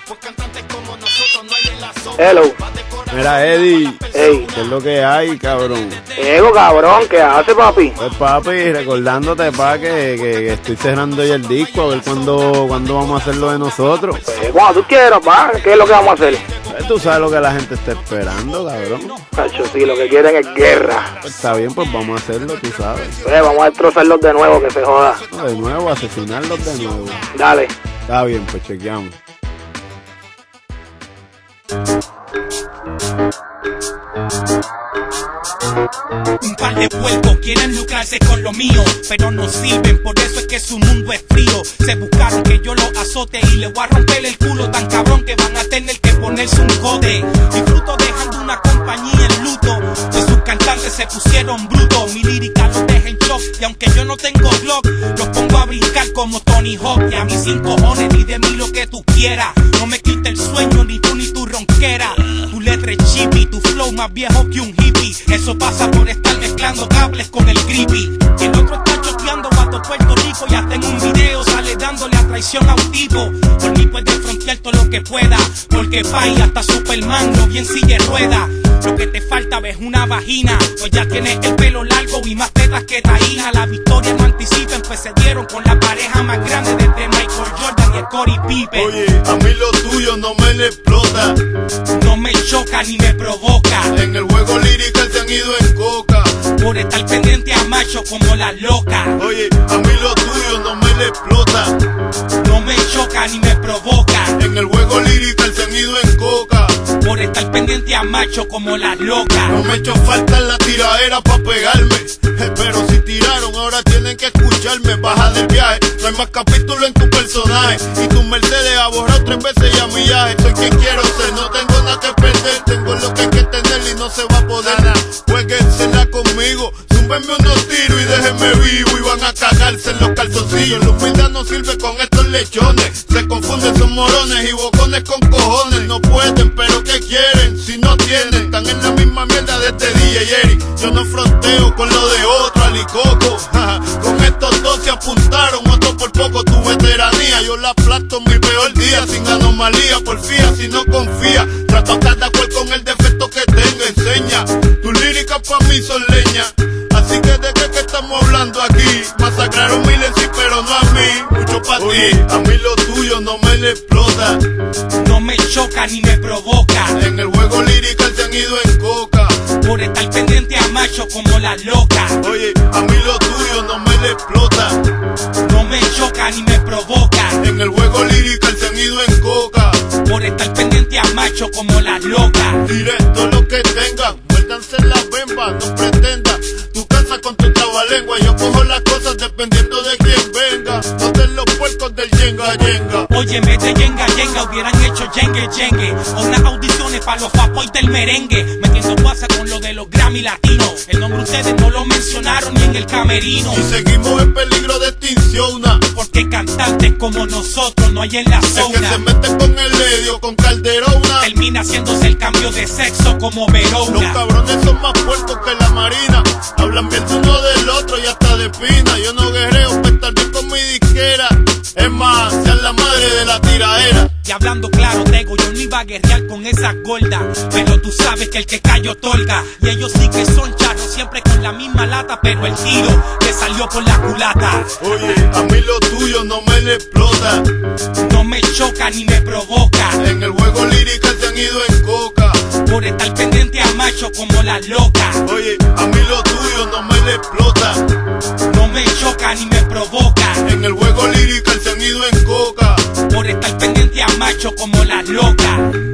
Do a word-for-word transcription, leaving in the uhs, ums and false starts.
Hello. Mira, Eddie. Ey. ¿Qué es lo que hay, cabrón? Ego, cabrón, ¿qué hace, papi? Pues, papi, recordándote, pa, que, que, que estoy cerrando ya el disco, a ver cuándo, cuándo vamos a hacerlo de nosotros. Pues, cuando tú quieras, pa, ¿qué es lo que vamos a hacer? Pues, tú sabes lo que la gente está esperando, cabrón. Cacho, sí, lo que quieren es guerra. Pues está bien, pues vamos a hacerlo, tú sabes. Pues, vamos a destrozarlos de nuevo, que se joda. No, de nuevo, asesinarlos de nuevo. Dale. Está bien, pues chequeamos. Un par de puercos quieren lucrarse con lo mío, pero no sirven, por eso es que su mundo es frío. Se buscaron que yo lo azote y le voy a romper el culo tan cabrón que van a tener que ponerse un code. Disfruto dejando una compañía en luto, que sus cantantes se pusieron brutos. Mi lírica los deja en shock y aunque yo no tengo blog, los pongo a brincar como Tony Hawk. Y a mis cinco cojones, ni de mí lo que tú quieras. No me quita el sueño, ni tú ni tu ronquera. Tu letra es chippy, tu flow más viejo que un hippie. Eso pasa por estar mezclando cables con el creepy. El otro está choteando vato Puerto Rico y hasta en un video sale dándole a traición a un tipo. Por mí puedes frontear todo lo que pueda, porque pay hasta Superman no bien sigue rueda. Lo que te falta ves una vagina, pues ya tienes el pelo largo y más tetas que Taína. La victoria no anticipen, pues se dieron con la pareja más grande desde Michael Jordan y Scottie Pippen. Oye, a mí lo tuyo no me le explota, no me choca ni me provoca. En el juego lírico se han ido en coca, por estar pendiente a macho como la loca. Oye, a mí lo tuyo no me le explota, no me choca ni me provoca. En el juego lírico se han ido en coca, por estar pendiente a macho como la loca. No me echó falta la tiradera pa' pegarme, pero si tiraron ahora tienen que escucharme. Baja del viaje, no hay más capítulo en tu personaje, y tu Mercedes ha borrado tres veces ya millaje. Soy quien quiero ser, no tengo nada que perder, tengo lo que hay que tener y no se va a poder. Jueguensela conmigo, zúmbenme unos tiros y déjenme vivo, y van a cagarse en los calzoncillos. La humildad no sirve con estos lechones, se confunden, son morones y bocones con cojones. No pueden, pero ¿qué quieren? Si no tienen, están en la misma mierda de este D J Eric. Yo no fronteo con lo de otro, alicoco. Con estos dos se apuntaron, otro por poco. Tu veteranía, yo la aplasto mi peor día, sin anomalía, porfía, si no confía. Trato cada cual con el defecto que tenga, enseña. Tus líricas pa' mí son leña, así que de qué que estamos hablando aquí. Masacraron miles sí, pero no a mí, mucho pa' ti. A mí lo tuyo no me le explota, no me choca ni me provoca. En el juego lírico se han ido en coca, por estar pendiente a macho como la loca. Oye, a mí lo tuyo no me le explota, no me choca ni me provoca. En el juego lírico se han ido en coca, por estar pendiente a macho como la loca. Directo lo que tengan, muérdanse la bemba, no pretendan. Tú cansas con tu trabalengua, yo cojo las cosas dependiendo de quién venga. No de los puercos del yenga yenga. Oye, mete yenga yenga, hubieran hecho yengue yengue, o unas audiciones para los fapoy del merengue. Metiendo guasa con lo de los Grammy latinos, el nombre ustedes no lo mencionaron ni en el camerino. Y seguimos en peligro de extinción, porque cantantes como nosotros no hay en la zona. El que se mete con el medio, con Calderona, termina haciéndose el cambio de sexo como Verona. Los cabrones son más puercos que la marina, hablan bien de uno del otro y hasta de pina. Yo no guerreo para estar bien con mi disquera, es más, sean la madre de la tiraera. Y hablando claro, Tego, yo no iba a guerrear con esa gorda, pero tú sabes que el que cayó otorga. Y ellos sí que son charros, siempre con la misma lata, pero el tiro le salió por la culata. Oye, a mí lo tuyo no me le explota, no me choca ni me provoca. En el juego lírico se han ido en coca, por estar pendiente a macho como la loca. Oye, a mí lo tuyo no me le explota, no me choca ni me provoca. En el juego lírico se han ido en coca, por estar pendiente a macho como la loca.